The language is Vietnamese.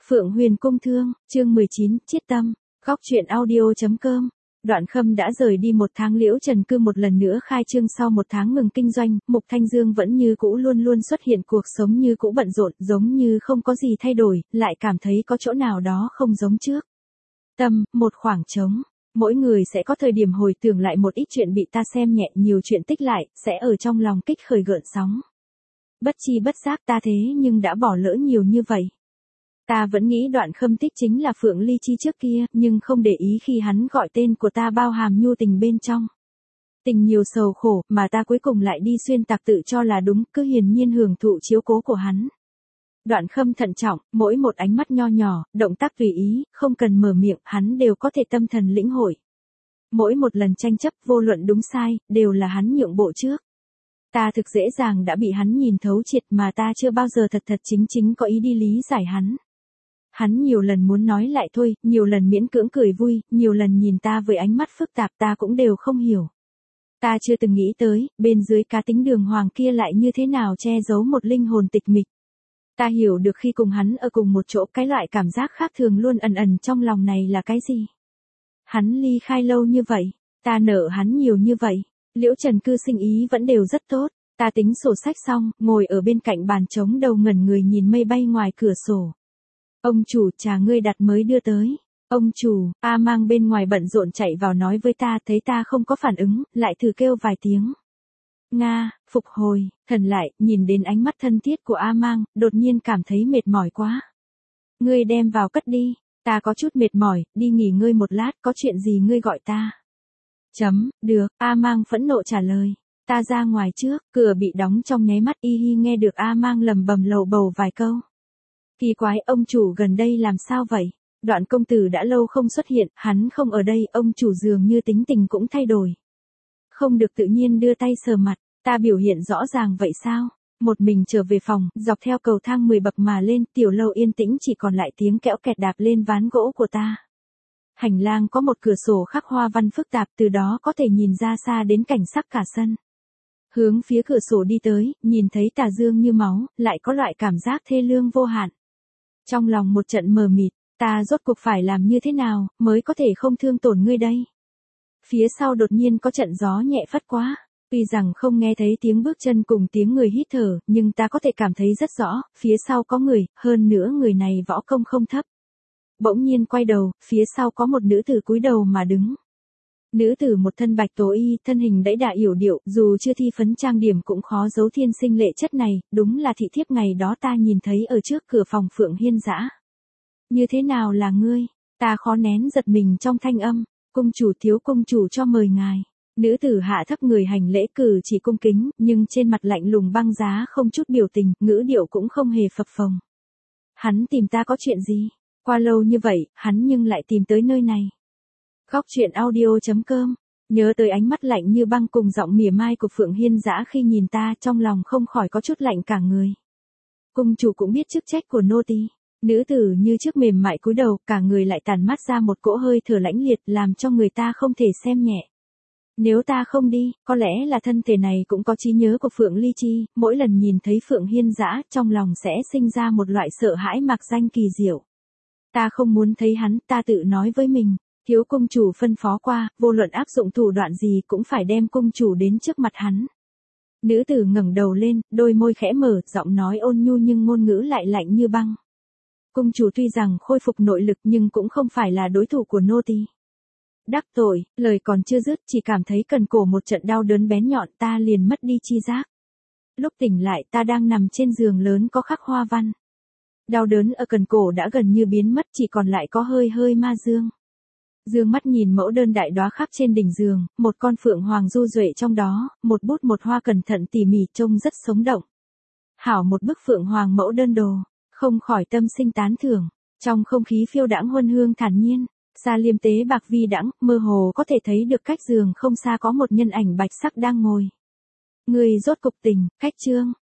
Phượng Huyền Cung Thương, chương 19, Chiết Tâm, góc truyện audio.com. Đoạn Khâm đã rời đi 1 tháng, Liễu Trần Cư một lần nữa khai trương sau 1 tháng ngừng kinh doanh, Mục Thanh Dương vẫn như cũ luôn luôn xuất hiện, cuộc sống như cũ bận rộn, giống như không có gì thay đổi, lại cảm thấy có chỗ nào đó không giống trước. Tâm, một khoảng trống. Mỗi người sẽ có thời điểm hồi tưởng lại một ít chuyện bị ta xem nhẹ, nhiều chuyện tích lại, sẽ ở trong lòng kích khởi gợn sóng. Bất chi bất giác ta thế nhưng đã bỏ lỡ nhiều như vậy. Ta vẫn nghĩ Đoạn Khâm thích chính là Phượng Ly Chi trước kia, nhưng không để ý khi hắn gọi tên của ta bao hàm nhu tình bên trong. Tình nhiều sầu khổ, mà ta cuối cùng lại đi xuyên tạc tự cho là đúng, cứ hiển nhiên hưởng thụ chiếu cố của hắn. Đoạn Khâm thận trọng, mỗi một ánh mắt nho nhỏ, động tác tùy ý, không cần mở miệng, hắn đều có thể tâm thần lĩnh hội. Mỗi một lần tranh chấp, vô luận đúng sai, đều là hắn nhượng bộ trước. Ta thực dễ dàng đã bị hắn nhìn thấu triệt, mà ta chưa bao giờ thật chính có ý đi lý giải hắn. Hắn nhiều lần muốn nói lại thôi, nhiều lần miễn cưỡng cười vui, nhiều lần nhìn ta với ánh mắt phức tạp, ta cũng đều không hiểu. Ta chưa từng nghĩ tới, bên dưới cá tính đường hoàng kia lại như thế nào che giấu một linh hồn tịch mịch. Ta hiểu được khi cùng hắn ở cùng một chỗ, cái loại cảm giác khác thường luôn ẩn trong lòng này là cái gì. Hắn ly khai lâu như vậy, ta nợ hắn nhiều như vậy. Liễu Trần Cư sinh ý vẫn đều rất tốt. Ta tính sổ sách xong, ngồi ở bên cạnh bàn trống đầu ngẩn người nhìn mây bay ngoài cửa sổ. Ông chủ, trà ngươi đặt mới đưa tới. Ông chủ, A Mang bên ngoài bận rộn chạy vào nói với ta, thấy ta không có phản ứng, lại thử kêu vài tiếng. Nga, phục hồi, thần lại, nhìn đến ánh mắt thân thiết của A Mang, đột nhiên cảm thấy mệt mỏi quá. Ngươi đem vào cất đi, ta có chút mệt mỏi, đi nghỉ ngơi một lát, có chuyện gì ngươi gọi ta. Được, A Mang phẫn nộ trả lời. Ta ra ngoài trước, cửa bị đóng trong nháy mắt, y hi nghe được A Mang lầm bầm lầu bầu vài câu. Kỳ quái, ông chủ gần đây làm sao vậy? Đoạn công tử đã lâu không xuất hiện, hắn không ở đây, ông chủ dường như tính tình cũng thay đổi. Không được tự nhiên đưa tay sờ mặt, ta biểu hiện rõ ràng vậy sao? Một mình trở về phòng, dọc theo cầu thang 10 bậc mà lên, tiểu lâu yên tĩnh chỉ còn lại tiếng kẽo kẹt đạp lên ván gỗ của ta. Hành lang có một cửa sổ khắc hoa văn phức tạp, từ đó có thể nhìn ra xa đến cảnh sắc cả sân. Hướng phía cửa sổ đi tới, nhìn thấy tà dương như máu, lại có loại cảm giác thê lương vô hạn. Trong lòng một trận mờ mịt, ta rốt cuộc phải làm như thế nào, mới có thể không thương tổn ngươi đây. Phía sau đột nhiên có trận gió nhẹ phất quá, tuy rằng không nghe thấy tiếng bước chân cùng tiếng người hít thở, nhưng ta có thể cảm thấy rất rõ, phía sau có người, hơn nữa người này võ công không thấp. Bỗng nhiên quay đầu, phía sau có một nữ tử cúi đầu mà đứng. Nữ tử một thân bạch tố y, thân hình đẫy đà yểu điệu, dù chưa thi phấn trang điểm cũng khó giấu thiên sinh lệ chất này, đúng là thị thiếp ngày đó ta nhìn thấy ở trước cửa phòng Phượng Hiên Dã. Như thế nào là ngươi? Ta khó nén giật mình trong thanh âm, cung chủ thiếu cung chủ cho mời ngài. Nữ tử hạ thấp người hành lễ, cử chỉ cung kính, nhưng trên mặt lạnh lùng băng giá, không chút biểu tình, ngữ điệu cũng không hề phập phồng. Hắn tìm ta có chuyện gì? Qua lâu như vậy, hắn nhưng lại tìm tới nơi này. Góc truyện audio.com. Nhớ tới ánh mắt lạnh như băng cùng giọng mỉa mai của Phượng Hiên Dã khi nhìn ta, trong lòng không khỏi có chút lạnh cả người. Cung chủ cũng biết chức trách của nô tỳ. Nữ tử như trước mềm mại cúi đầu, cả người lại tản mát ra một cỗ hơi thở lãnh liệt, làm cho người ta không thể xem nhẹ. Nếu ta không đi, có lẽ là thân thể này cũng có trí nhớ của Phượng Ly Chi, mỗi lần nhìn thấy Phượng Hiên Dã, trong lòng sẽ sinh ra một loại sợ hãi mạc danh kỳ diệu. Ta không muốn thấy hắn, ta tự nói với mình. Thiếu cung chủ phân phó qua, vô luận áp dụng thủ đoạn gì cũng phải đem cung chủ đến trước mặt hắn. Nữ tử ngẩng đầu lên, đôi môi khẽ mở, giọng nói ôn nhu nhưng ngôn ngữ lại lạnh như băng. Cung chủ tuy rằng khôi phục nội lực nhưng cũng không phải là đối thủ của nô tỳ. Đắc tội, lời còn chưa dứt, chỉ cảm thấy cần cổ một trận đau đớn bén nhọn, ta liền mất đi chi giác. Lúc tỉnh lại ta đang nằm trên giường lớn có khắc hoa văn. Đau đớn ở cần cổ đã gần như biến mất, chỉ còn lại có hơi ma dương. Dương mắt nhìn mẫu đơn đại đóa khắc trên đỉnh giường, một con phượng hoàng du duệ trong đó, một bút một hoa cẩn thận tỉ mỉ, trông rất sống động. Hảo một bức phượng hoàng mẫu đơn đồ, không khỏi tâm sinh tán thưởng. Trong không khí phiêu đãng huân hương thản nhiên, xa liêm tế bạc vi đãng, mơ hồ có thể thấy được cách giường không xa có một nhân ảnh bạch sắc đang ngồi. Người rốt cục tỉnh, cách chương.